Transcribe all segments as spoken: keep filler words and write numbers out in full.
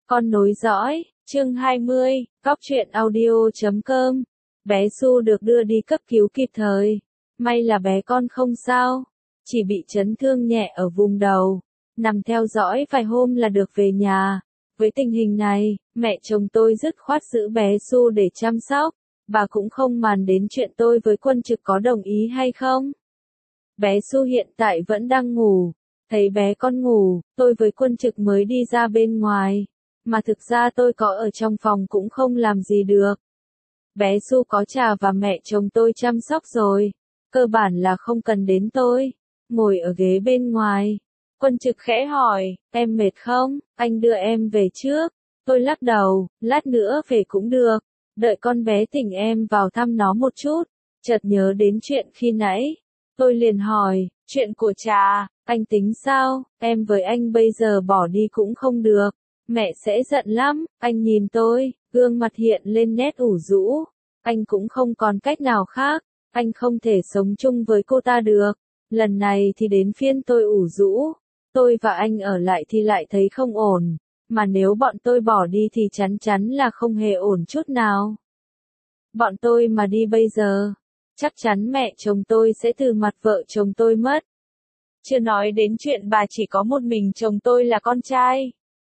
Con nối dõi, chương hai mươi, Cóc truyện audio chấm com. Bé Su được đưa đi cấp cứu kịp thời. May là bé con không sao, chỉ bị chấn thương nhẹ ở vùng đầu. Nằm theo dõi vài hôm là được về nhà. Với tình hình này, mẹ chồng tôi dứt khoát giữ bé Su để chăm sóc. Bà cũng không màng đến chuyện tôi với Quân Trực có đồng ý hay không. Bé Su hiện tại vẫn đang ngủ. Thấy bé con ngủ, tôi với Quân Trực mới đi ra bên ngoài. Mà thực ra tôi có ở trong phòng cũng không làm gì được. Bé Su có cha và mẹ chồng tôi chăm sóc rồi. Cơ bản là không cần đến tôi. Ngồi ở ghế bên ngoài. Quân Trực khẽ hỏi, em mệt không? Anh đưa em về trước. Tôi lắc đầu, lát nữa về cũng được. Đợi con bé tỉnh em vào thăm nó một chút. Chợt nhớ đến chuyện khi nãy. Tôi liền hỏi, chuyện của cha, anh tính sao? Em với anh bây giờ bỏ đi cũng không được. Mẹ sẽ giận lắm. Anh nhìn tôi, gương mặt hiện lên nét ủ rũ. Anh cũng không còn cách nào khác. Anh không thể sống chung với cô ta được. Lần này thì đến phiên tôi ủ rũ. Tôi và anh ở lại thì lại thấy không ổn. Mà nếu bọn tôi bỏ đi thì chắn chắn là không hề ổn chút nào. Bọn tôi mà đi bây giờ, chắc chắn mẹ chồng tôi sẽ từ mặt vợ chồng tôi mất. Chưa nói đến chuyện bà chỉ có một mình chồng tôi là con trai.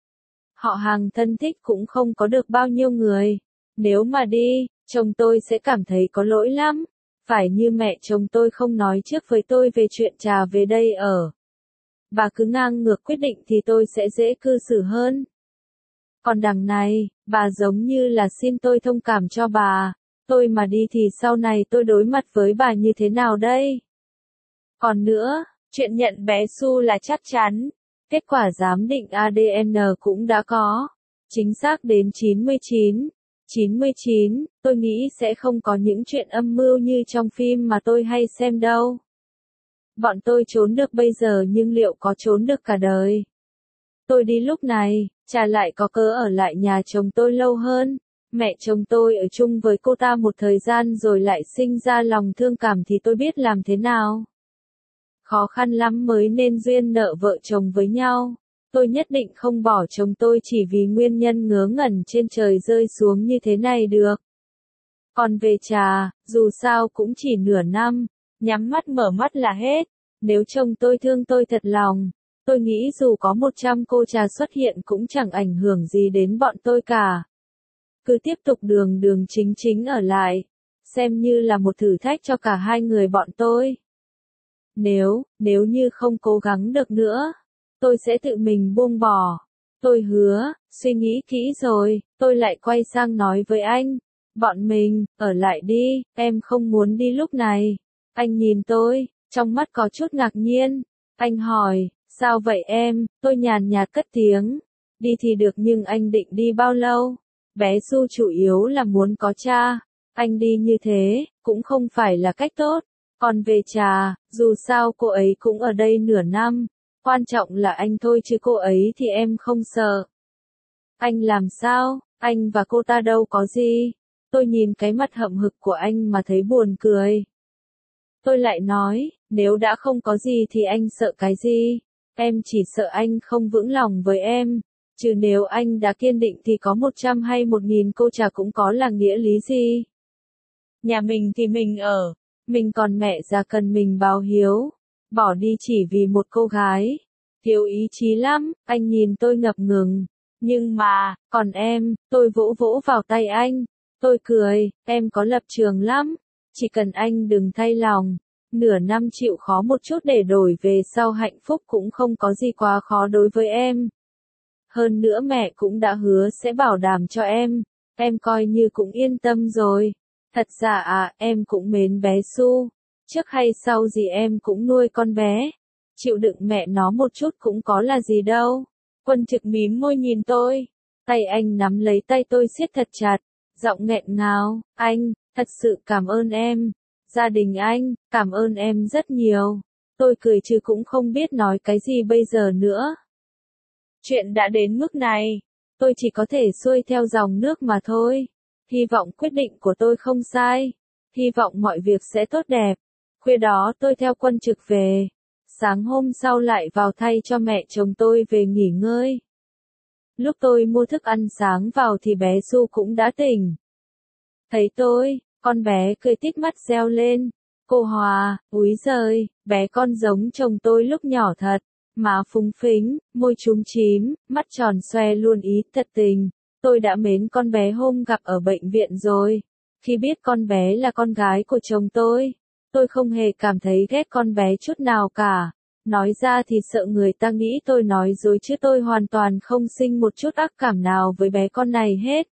Họ hàng thân thích cũng không có được bao nhiêu người. Nếu mà đi, chồng tôi sẽ cảm thấy có lỗi lắm. Phải như mẹ chồng tôi không nói trước với tôi về chuyện trà về đây ở. Bà cứ ngang ngược quyết định thì tôi sẽ dễ cư xử hơn. Còn đằng này, bà giống như là xin tôi thông cảm cho bà. Tôi mà đi thì sau này tôi đối mặt với bà như thế nào đây? Còn nữa, chuyện nhận bé Su là chắc chắn. Kết quả giám định a đê en cũng đã có. Chính xác đến chín mươi chín. chín mươi chín, tôi nghĩ sẽ không có những chuyện âm mưu như trong phim mà tôi hay xem đâu. Bọn tôi trốn được bây giờ nhưng liệu có trốn được cả đời? Tôi đi lúc này, cha lại có cớ ở lại nhà chồng tôi lâu hơn. Mẹ chồng tôi ở chung với cô ta một thời gian rồi lại sinh ra lòng thương cảm thì tôi biết làm thế nào. Khó khăn lắm mới nên duyên nợ vợ chồng với nhau. Tôi nhất định không bỏ chồng tôi chỉ vì nguyên nhân ngớ ngẩn trên trời rơi xuống như thế này được. Còn về trà, dù sao cũng chỉ nửa năm, nhắm mắt mở mắt là hết. Nếu chồng tôi thương tôi thật lòng, tôi nghĩ dù có một trăm cô trà xuất hiện cũng chẳng ảnh hưởng gì đến bọn tôi cả. Cứ tiếp tục đường đường chính chính ở lại, xem như là một thử thách cho cả hai người bọn tôi. Nếu, nếu như không cố gắng được nữa, tôi sẽ tự mình buông bỏ. Tôi hứa, suy nghĩ kỹ rồi, tôi lại quay sang nói với anh. Bọn mình, ở lại đi, em không muốn đi lúc này. Anh nhìn tôi, trong mắt có chút ngạc nhiên. Anh hỏi, sao vậy em? Tôi nhàn nhạt cất tiếng. Đi thì được nhưng anh định đi bao lâu? Bé Su chủ yếu là muốn có cha. Anh đi như thế, cũng không phải là cách tốt. Còn về trà, dù sao cô ấy cũng ở đây nửa năm. Quan trọng là anh thôi chứ cô ấy thì em không sợ. Anh làm sao? Anh và cô ta đâu có gì. Tôi nhìn cái mặt hậm hực của anh mà thấy buồn cười. Tôi lại nói, nếu đã không có gì thì anh sợ cái gì? Em chỉ sợ anh không vững lòng với em. Chứ nếu anh đã kiên định thì có một trăm hay một nghìn cô trà cũng có là nghĩa lý gì? Nhà mình thì mình ở. Mình còn mẹ già cần mình báo hiếu. Bỏ đi chỉ vì một cô gái. Thiếu ý chí lắm, anh nhìn tôi ngập ngừng. Nhưng mà, còn em, tôi vỗ vỗ vào tay anh. Tôi cười, em có lập trường lắm. Chỉ cần anh đừng thay lòng. Nửa năm chịu khó một chút để đổi về sau hạnh phúc cũng không có gì quá khó đối với em. Hơn nữa mẹ cũng đã hứa sẽ bảo đảm cho em. Em coi như cũng yên tâm rồi. Thật ra à, em cũng mến bé Su. Trước hay sau gì em cũng nuôi con bé. Chịu đựng mẹ nó một chút cũng có là gì đâu. Quân Trực mím môi nhìn tôi. Tay anh nắm lấy tay tôi siết thật chặt. Giọng nghẹn ngào, anh, thật sự cảm ơn em. Gia đình anh, cảm ơn em rất nhiều. Tôi cười chứ cũng không biết nói cái gì bây giờ nữa. Chuyện đã đến mức này. Tôi chỉ có thể xuôi theo dòng nước mà thôi. Hy vọng quyết định của tôi không sai. Hy vọng mọi việc sẽ tốt đẹp. Khuya đó tôi theo Quân Trực về. Sáng hôm sau lại vào thay cho mẹ chồng tôi về nghỉ ngơi. Lúc tôi mua thức ăn sáng vào thì bé Su cũng đã tỉnh. Thấy tôi, con bé cười tít mắt reo lên. Cô Hòa, úi giời, bé con giống chồng tôi lúc nhỏ thật. Má phúng phính, môi chúm chím, mắt tròn xoe luôn ý thật tình. Tôi đã mến con bé hôm gặp ở bệnh viện rồi. Khi biết con bé là con gái của chồng tôi, tôi không hề cảm thấy ghét con bé chút nào cả. Nói ra thì sợ người ta nghĩ tôi nói dối chứ tôi hoàn toàn không sinh một chút ác cảm nào với bé con này hết.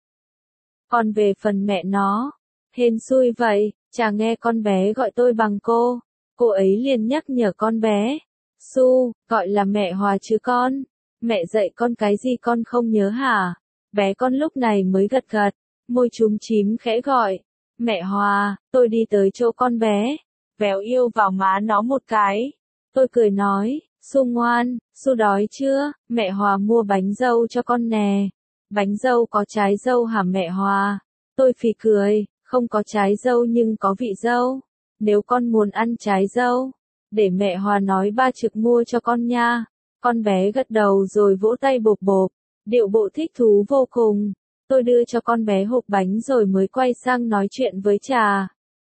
Còn về phần mẹ nó, hên xui vậy, chả nghe con bé gọi tôi bằng cô. Cô ấy liền nhắc nhở con bé. Su, gọi là mẹ Hòa chứ con. Mẹ dạy con cái gì con không nhớ hả? Bé con lúc này mới gật gật, môi chúm chím khẽ gọi. Mẹ Hòa, tôi đi tới chỗ con bé. Véo yêu vào má nó một cái. Tôi cười nói, Su ngoan, Su đói chưa? Mẹ Hòa mua bánh dâu cho con nè. Bánh dâu có trái dâu hả mẹ Hòa? Tôi phì cười, không có trái dâu nhưng có vị dâu. Nếu con muốn ăn trái dâu, để mẹ Hòa nói ba trực mua cho con nha. Con bé gật đầu rồi vỗ tay bộp bộp, điệu bộ thích thú vô cùng. Tôi đưa cho con bé hộp bánh rồi mới quay sang nói chuyện với Trà.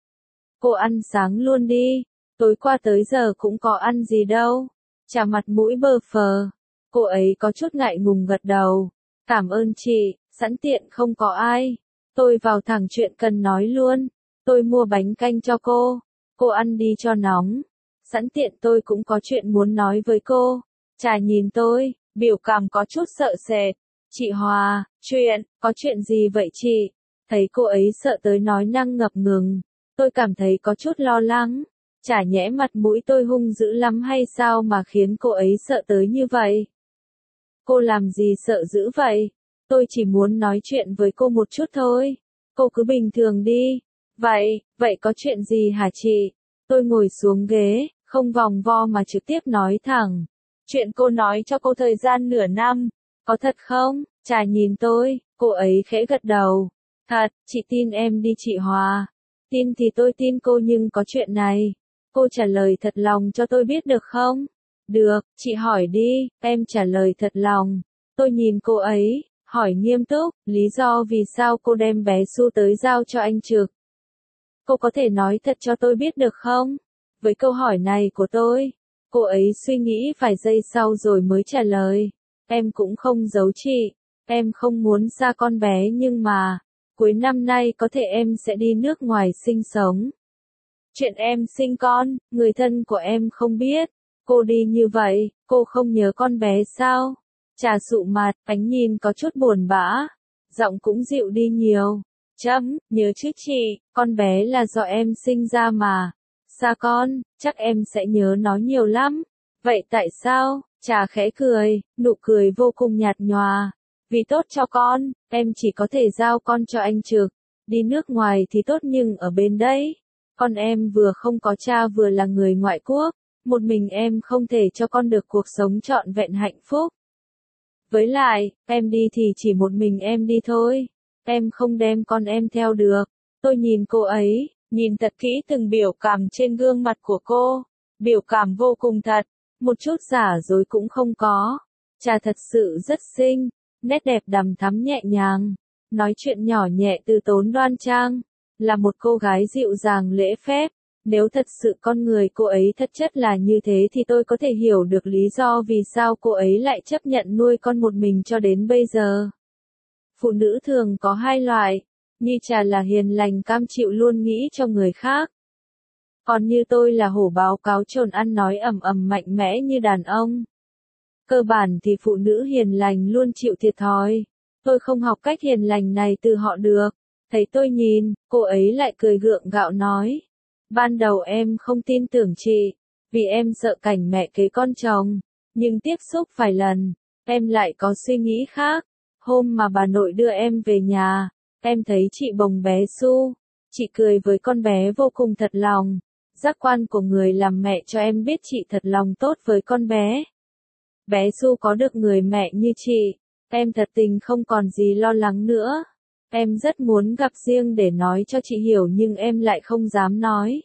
Cô ăn sáng luôn đi, tối qua tới giờ cũng có ăn gì đâu. Trà mặt mũi bơ phờ. Cô ấy có chút ngại ngùng gật đầu. Cảm ơn chị, sẵn tiện không có ai. Tôi vào thẳng chuyện cần nói luôn. Tôi mua bánh canh cho cô. Cô ăn đi cho nóng. Sẵn tiện tôi cũng có chuyện muốn nói với cô. Trà nhìn tôi, biểu cảm có chút sợ sệt. Chị Hòa, chuyện, có chuyện gì vậy chị? Thấy cô ấy sợ tới nói năng ngập ngừng. Tôi cảm thấy có chút lo lắng. Chả nhẽ mặt mũi tôi hung dữ lắm hay sao mà khiến cô ấy sợ tới như vậy? Cô làm gì sợ dữ vậy? Tôi chỉ muốn nói chuyện với cô một chút thôi. Cô cứ bình thường đi. Vậy, vậy có chuyện gì hả chị? Tôi ngồi xuống ghế, không vòng vo mà trực tiếp nói thẳng. Chuyện cô nói cho cô thời gian nửa năm. Có thật không? Trà nhìn tôi, cô ấy khẽ gật đầu. Thật, chị tin em đi chị Hòa. Tin thì tôi tin cô nhưng có chuyện này. Cô trả lời thật lòng cho tôi biết được không? Được, chị hỏi đi, em trả lời thật lòng. Tôi nhìn cô ấy, hỏi nghiêm túc, lý do vì sao cô đem bé Su tới giao cho anh Trực. Cô có thể nói thật cho tôi biết được không? Với câu hỏi này của tôi, cô ấy suy nghĩ vài giây sau rồi mới trả lời. Em cũng không giấu chị, em không muốn xa con bé nhưng mà, cuối năm nay có thể em sẽ đi nước ngoài sinh sống. Chuyện em sinh con, người thân của em không biết. Cô đi như vậy, cô không nhớ con bé sao? Trà sụ mặt, ánh nhìn có chút buồn bã. Giọng cũng dịu đi nhiều. Chấm, nhớ chứ chị, con bé là do em sinh ra mà. Xa con, chắc em sẽ nhớ nó nhiều lắm. Vậy tại sao? Trà khẽ cười, nụ cười vô cùng nhạt nhòa. Vì tốt cho con, em chỉ có thể giao con cho anh Trực. Đi nước ngoài thì tốt nhưng ở bên đây, con em vừa không có cha vừa là người ngoại quốc. Một mình em không thể cho con được cuộc sống trọn vẹn hạnh phúc. Với lại, em đi thì chỉ một mình em đi thôi. Em không đem con em theo được. Tôi nhìn cô ấy, nhìn thật kỹ từng biểu cảm trên gương mặt của cô. Biểu cảm vô cùng thật, một chút giả dối cũng không có. Trà thật sự rất xinh, nét đẹp đằm thắm nhẹ nhàng. Nói chuyện nhỏ nhẹ từ tốn đoan trang. Là một cô gái dịu dàng lễ phép. Nếu thật sự con người cô ấy thật chất là như thế thì tôi có thể hiểu được lý do vì sao cô ấy lại chấp nhận nuôi con một mình cho đến bây giờ. Phụ nữ thường có hai loại, như Trà là hiền lành cam chịu luôn nghĩ cho người khác. Còn như tôi là hổ báo cáo trồn ăn nói ầm ầm mạnh mẽ như đàn ông. Cơ bản thì phụ nữ hiền lành luôn chịu thiệt thòi. Tôi không học cách hiền lành này từ họ được. Thấy tôi nhìn, cô ấy lại cười gượng gạo nói. Ban đầu em không tin tưởng chị, vì em sợ cảnh mẹ kế con chồng. Nhưng tiếp xúc vài lần, em lại có suy nghĩ khác. Hôm mà bà nội đưa em về nhà, em thấy chị bồng bé Su. Chị cười với con bé vô cùng thật lòng. Giác quan của người làm mẹ cho em biết chị thật lòng tốt với con bé. Bé Su có được người mẹ như chị, em thật tình không còn gì lo lắng nữa. Em rất muốn gặp riêng để nói cho chị hiểu nhưng em lại không dám nói.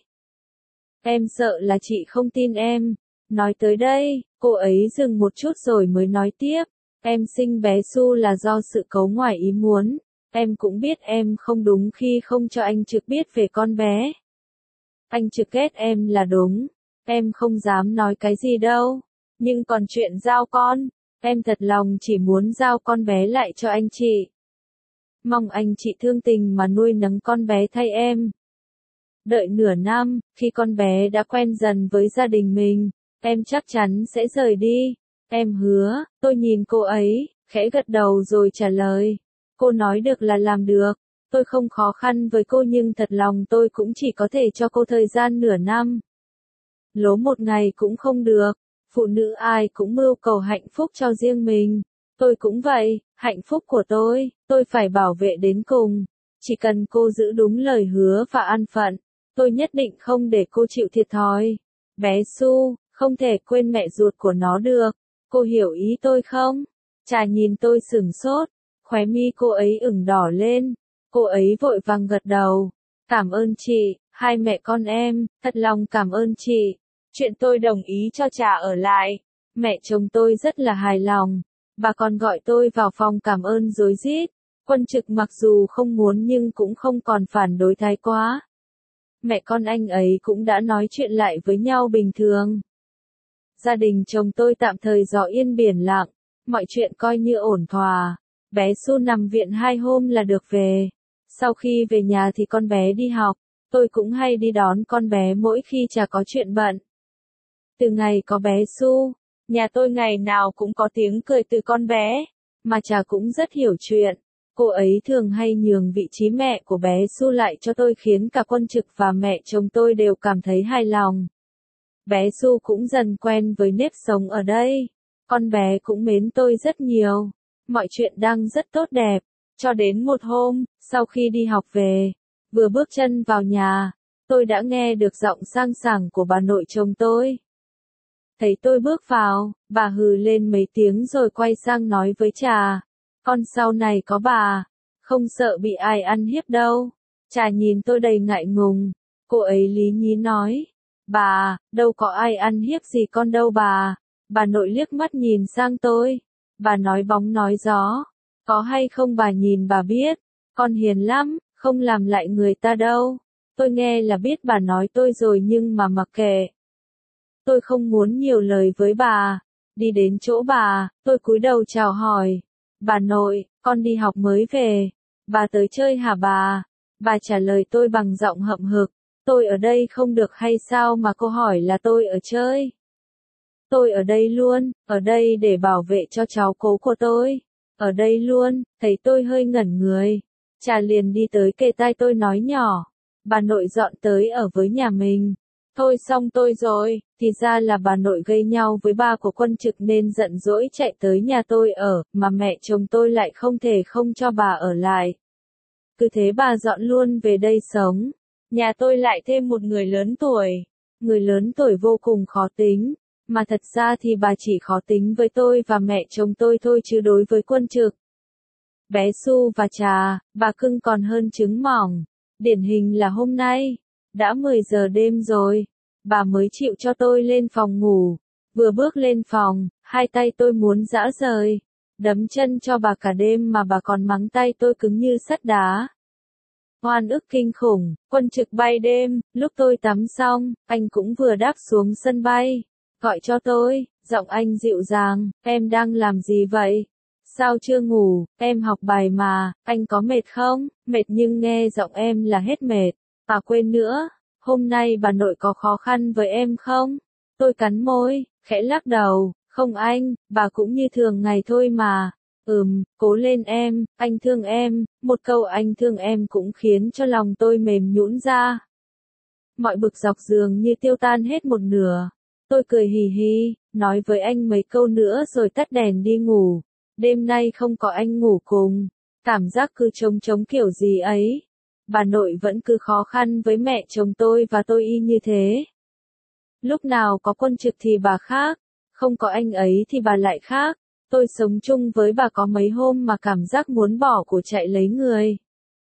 Em sợ là chị không tin em. Nói tới đây, cô ấy dừng một chút rồi mới nói tiếp. Em sinh bé Su là do sự cố ngoài ý muốn. Em cũng biết em không đúng khi không cho anh Trực biết về con bé. Anh Trực ghét em là đúng. Em không dám nói cái gì đâu. Nhưng còn chuyện giao con, em thật lòng chỉ muốn giao con bé lại cho anh chị. Mong anh chị thương tình mà nuôi nấng con bé thay em. Đợi nửa năm, khi con bé đã quen dần với gia đình mình, em chắc chắn sẽ rời đi. Em hứa. Tôi nhìn cô ấy, khẽ gật đầu rồi trả lời. Cô nói được là làm được. Tôi không khó khăn với cô nhưng thật lòng tôi cũng chỉ có thể cho cô thời gian nửa năm. Lố một ngày cũng không được. Phụ nữ ai cũng mưu cầu hạnh phúc cho riêng mình. Tôi cũng vậy, hạnh phúc của tôi, tôi phải bảo vệ đến cùng. Chỉ cần cô giữ đúng lời hứa và an phận, tôi nhất định không để cô chịu thiệt thòi. Bé Su, không thể quên mẹ ruột của nó được. Cô hiểu ý tôi không? Trà nhìn tôi sửng sốt, khóe mi cô ấy ửng đỏ lên. Cô ấy vội vàng gật đầu. Cảm ơn chị, hai mẹ con em, thật lòng cảm ơn chị. Chuyện tôi đồng ý cho Trà ở lại. Mẹ chồng tôi rất là hài lòng. Bà còn gọi tôi vào phòng cảm ơn rối rít. Quân Trực mặc dù không muốn nhưng cũng không còn phản đối thái quá. Mẹ con anh ấy cũng đã nói chuyện lại với nhau bình thường. Gia đình chồng tôi tạm thời gió yên biển lặng, mọi chuyện coi như ổn thỏa. Bé Su nằm viện hai hôm là được về. Sau khi về nhà thì con bé đi học, tôi cũng hay đi đón con bé mỗi khi Trà có chuyện bận. Từ ngày có bé Su, nhà tôi ngày nào cũng có tiếng cười từ con bé, mà Trà cũng rất hiểu chuyện. Cô ấy thường hay nhường vị trí mẹ của bé Su lại cho tôi khiến cả Quân Trực và mẹ chồng tôi đều cảm thấy hài lòng. Bé Su cũng dần quen với nếp sống ở đây. Con bé cũng mến tôi rất nhiều. Mọi chuyện đang rất tốt đẹp. Cho đến một hôm, sau khi đi học về, vừa bước chân vào nhà, tôi đã nghe được giọng sang sảng của bà nội chồng tôi. Thấy tôi bước vào, bà hừ lên mấy tiếng rồi quay sang nói với Trà. Con sau này có bà, không sợ bị ai ăn hiếp đâu. Trà nhìn tôi đầy ngại ngùng. Cô ấy lý nhí nói. Bà, đâu có ai ăn hiếp gì con đâu bà. Bà nội liếc mắt nhìn sang tôi. Bà nói bóng nói gió. Có hay không bà nhìn bà biết. Con hiền lắm, không làm lại người ta đâu. Tôi nghe là biết bà nói tôi rồi nhưng mà mặc kệ. Tôi không muốn nhiều lời với bà. Đi đến chỗ bà, tôi cúi đầu chào hỏi. Bà nội, con đi học mới về. Bà tới chơi hả bà? Bà trả lời tôi bằng giọng hậm hực. Tôi ở đây không được hay sao mà cô hỏi là tôi ở chơi? Tôi ở đây luôn, ở đây để bảo vệ cho cháu cố của tôi. Ở đây luôn, thấy tôi hơi ngẩn người. Trà liền đi tới kề tai tôi nói nhỏ. Bà nội dọn tới ở với nhà mình. Thôi xong tôi rồi, thì ra là bà nội gây nhau với ba của Quân Trực nên giận dỗi chạy tới nhà tôi ở, mà mẹ chồng tôi lại không thể không cho bà ở lại. Cứ thế bà dọn luôn về đây sống. Nhà tôi lại thêm một người lớn tuổi. Người lớn tuổi vô cùng khó tính. Mà thật ra thì bà chỉ khó tính với tôi và mẹ chồng tôi thôi chứ đối với Quân Trực. Bé Su và Trà, bà cưng còn hơn trứng mỏng. Điển hình là hôm nay. Đã mười giờ đêm rồi. Bà mới chịu cho tôi lên phòng ngủ. Vừa bước lên phòng, hai tay tôi muốn giã rời. Đấm chân cho bà cả đêm mà bà còn mắng tay tôi cứng như sắt đá. Oan ức kinh khủng, Quân Trực bay đêm, lúc tôi tắm xong, anh cũng vừa đáp xuống sân bay. Gọi cho tôi, giọng anh dịu dàng, em đang làm gì vậy? Sao chưa ngủ, em học bài mà, anh có mệt không? Mệt nhưng nghe giọng em là hết mệt. À quên nữa, hôm nay bà nội có khó khăn với em không? Tôi cắn môi, khẽ lắc đầu, không anh, bà cũng như thường ngày thôi mà. Ừm, cố lên em, anh thương em, một câu anh thương em cũng khiến cho lòng tôi mềm nhũn ra. Mọi bực dọc giường như tiêu tan hết một nửa. Tôi cười hì hì, nói với anh mấy câu nữa rồi tắt đèn đi ngủ. Đêm nay không có anh ngủ cùng. Cảm giác cứ trống trống kiểu gì ấy. Bà nội vẫn cứ khó khăn với mẹ chồng tôi và tôi y như thế. Lúc nào có Quân Trực thì bà khác, không có anh ấy thì bà lại khác. Tôi sống chung với bà có mấy hôm mà cảm giác muốn bỏ của chạy lấy người.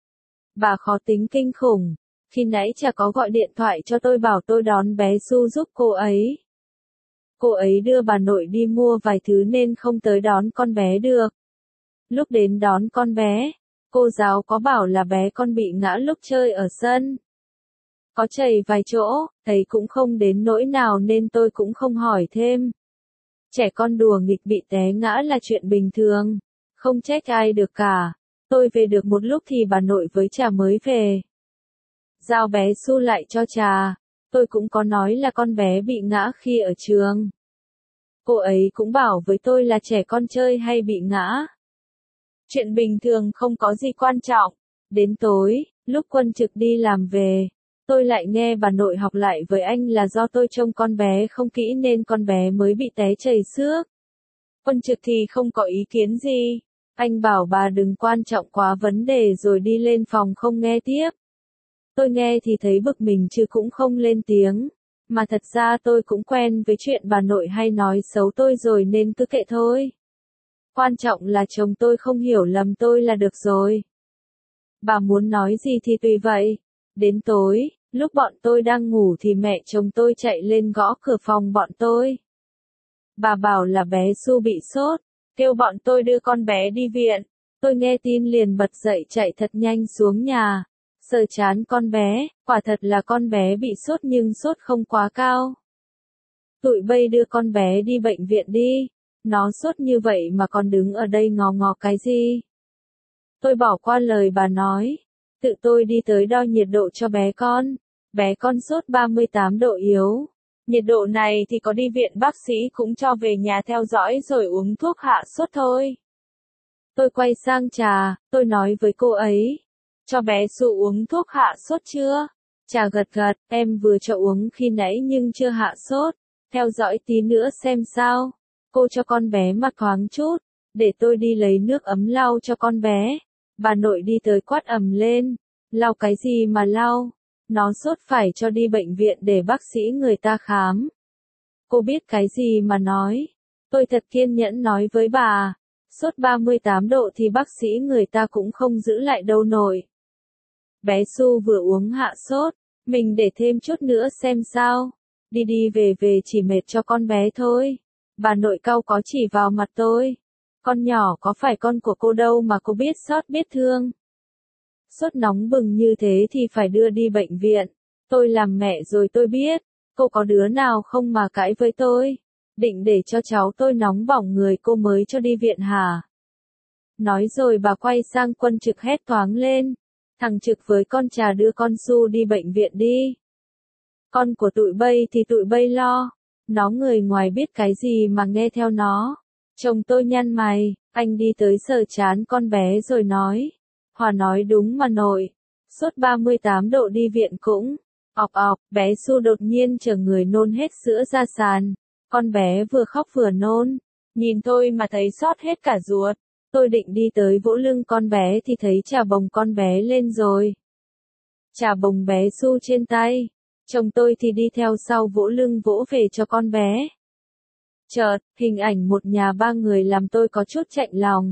Bà khó tính kinh khủng. Khi nãy Trà có gọi điện thoại cho tôi bảo tôi đón bé Su giúp cô ấy. Cô ấy đưa bà nội đi mua vài thứ nên không tới đón con bé được. Lúc đến đón con bé, cô giáo có bảo là bé con bị ngã lúc chơi ở sân. Có chảy vài chỗ, thấy cũng không đến nỗi nào nên tôi cũng không hỏi thêm. Trẻ con đùa nghịch bị té ngã là chuyện bình thường, không trách ai được cả. Tôi về được một lúc thì bà nội với trà mới về. Giao bé Su lại cho trà, tôi cũng có nói là con bé bị ngã khi ở trường. Cô ấy cũng bảo với tôi là trẻ con chơi hay bị ngã. Chuyện bình thường không có gì quan trọng. Đến tối, lúc Quân Trực đi làm về, tôi lại nghe bà nội học lại với anh là do tôi trông con bé không kỹ nên con bé mới bị té chảy xước. Quân Trực thì không có ý kiến gì. Anh bảo bà đừng quan trọng quá vấn đề rồi đi lên phòng không nghe tiếp. Tôi nghe thì thấy bực mình chứ cũng không lên tiếng. Mà thật ra tôi cũng quen với chuyện bà nội hay nói xấu tôi rồi nên cứ kệ thôi. Quan trọng là chồng tôi không hiểu lầm tôi là được rồi. Bà muốn nói gì thì tùy vậy. Đến tối, lúc bọn tôi đang ngủ thì mẹ chồng tôi chạy lên gõ cửa phòng bọn tôi. Bà bảo là bé Su bị sốt, kêu bọn tôi đưa con bé đi viện. Tôi nghe tin liền bật dậy chạy thật nhanh xuống nhà. Sờ chán con bé, quả thật là con bé bị sốt nhưng sốt không quá cao. Tụi bay đưa con bé đi bệnh viện đi. Nó sốt như vậy mà còn đứng ở đây ngó ngó cái gì? Tôi bỏ qua lời bà nói. Tự tôi đi tới đo nhiệt độ cho bé con. Bé con sốt ba mươi tám độ yếu. Nhiệt độ này thì có đi viện bác sĩ cũng cho về nhà theo dõi rồi uống thuốc hạ sốt thôi. Tôi quay sang Trà, tôi nói với cô ấy. Cho bé Su uống thuốc hạ sốt chưa? Trà gật gật, em vừa cho uống khi nãy nhưng chưa hạ sốt. Theo dõi tí nữa xem sao. Cô cho con bé mặt thoáng chút, để tôi đi lấy nước ấm lau cho con bé. Bà nội đi tới quát ầm lên. Lau cái gì mà lau? Nó sốt phải cho đi bệnh viện để bác sĩ người ta khám. Cô biết cái gì mà nói. Tôi thật kiên nhẫn nói với bà. Sốt ba mươi tám độ thì bác sĩ người ta cũng không giữ lại đâu nổi. Bé Su vừa uống hạ sốt, mình để thêm chút nữa xem sao. Đi đi về về chỉ mệt cho con bé thôi. Bà nội cau có chỉ vào mặt tôi. Con nhỏ có phải con của cô đâu mà cô biết xót biết thương. Sốt nóng bừng như thế thì phải đưa đi bệnh viện. Tôi làm mẹ rồi tôi biết. Cô có đứa nào không mà cãi với tôi. Định để cho cháu tôi nóng bỏng người cô mới cho đi viện hả? Nói rồi bà quay sang Quân Trực hét toáng lên. Thằng Trực với con Trà đưa con Su đi bệnh viện đi. Con của tụi bay thì tụi bay lo. Nó người ngoài biết cái gì mà nghe theo nó. Chồng tôi nhăn mày, anh đi tới sờ chán con bé rồi nói. Hòa nói đúng mà nội. Sốt ba mươi tám độ đi viện cũng. Ọc ọc, bé Su đột nhiên chở người nôn hết sữa ra sàn. Con bé vừa khóc vừa nôn. Nhìn tôi mà thấy sót hết cả ruột. Tôi định đi tới vỗ lưng con bé thì thấy Trà bồng con bé lên rồi. Trà bồng bé Su trên tay. Chồng tôi thì đi theo sau vỗ lưng vỗ về cho con bé. Chợt, hình ảnh một nhà ba người làm tôi có chút chạnh lòng.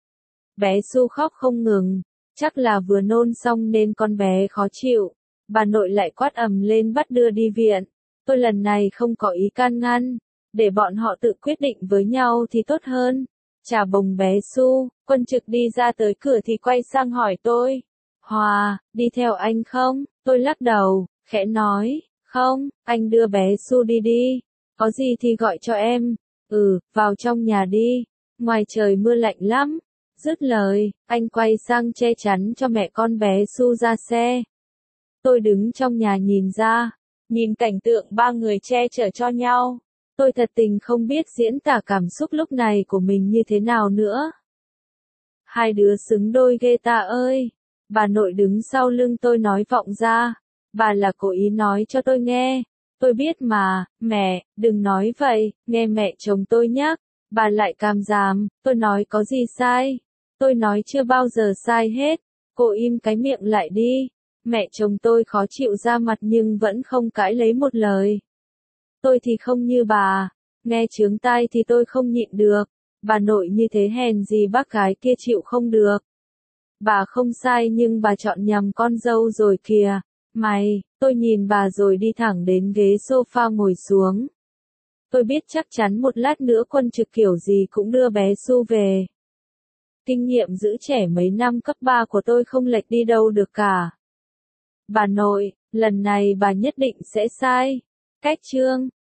Bé Su khóc không ngừng, chắc là vừa nôn xong nên con bé khó chịu. Bà nội lại quát ầm lên bắt đưa đi viện. Tôi lần này không có ý can ngăn, để bọn họ tự quyết định với nhau thì tốt hơn. Trà bồng bé Su, Quân Trực đi ra tới cửa thì quay sang hỏi tôi. Hòa, đi theo anh không? Tôi lắc đầu, khẽ nói, không, anh đưa bé Su đi đi. Có gì thì gọi cho em. Ừ, vào trong nhà đi. Ngoài trời mưa lạnh lắm. Dứt lời, anh quay sang che chắn cho mẹ con bé Su ra xe. Tôi đứng trong nhà nhìn ra, nhìn cảnh tượng ba người che chở cho nhau. Tôi thật tình không biết diễn tả cảm xúc lúc này của mình như thế nào nữa. Hai đứa xứng đôi ghê ta ơi. Bà nội đứng sau lưng tôi nói vọng ra. Bà là cố ý nói cho tôi nghe. Tôi biết mà, mẹ, đừng nói vậy, nghe mẹ chồng tôi nhắc. Bà lại càm ràm, tôi nói có gì sai. Tôi nói chưa bao giờ sai hết. Cô im cái miệng lại đi. Mẹ chồng tôi khó chịu ra mặt nhưng vẫn không cãi lấy một lời. Tôi thì không như bà. Nghe chướng tai thì tôi không nhịn được. Bà nội như thế hèn gì bác gái kia chịu không được. Bà không sai nhưng bà chọn nhầm con dâu rồi kìa. Mày, tôi nhìn bà rồi đi thẳng đến ghế sofa ngồi xuống. Tôi biết chắc chắn một lát nữa Quân Trực kiểu gì cũng đưa bé Su về. Kinh nghiệm giữ trẻ mấy năm cấp ba của tôi không lệch đi đâu được cả. Bà nội, lần này bà nhất định sẽ sai. Cách chương